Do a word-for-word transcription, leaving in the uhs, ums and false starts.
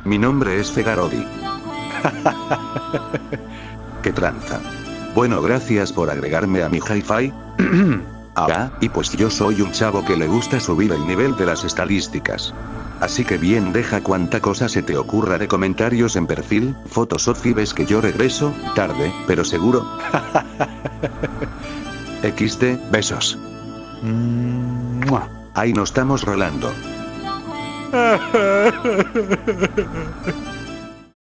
Mi nombre es Fegarodi. ¿Qué tranza? Bueno, gracias por agregarme a mi hi-fi. Ah, y pues yo soy un chavo que le gusta subir el nivel de las estadísticas. Así que bien, deja cuanta cosa se te ocurra de comentarios en perfil, fotos o ves que yo regreso, tarde, pero seguro. equis de, besos. Mua. Ahí nos estamos rolando.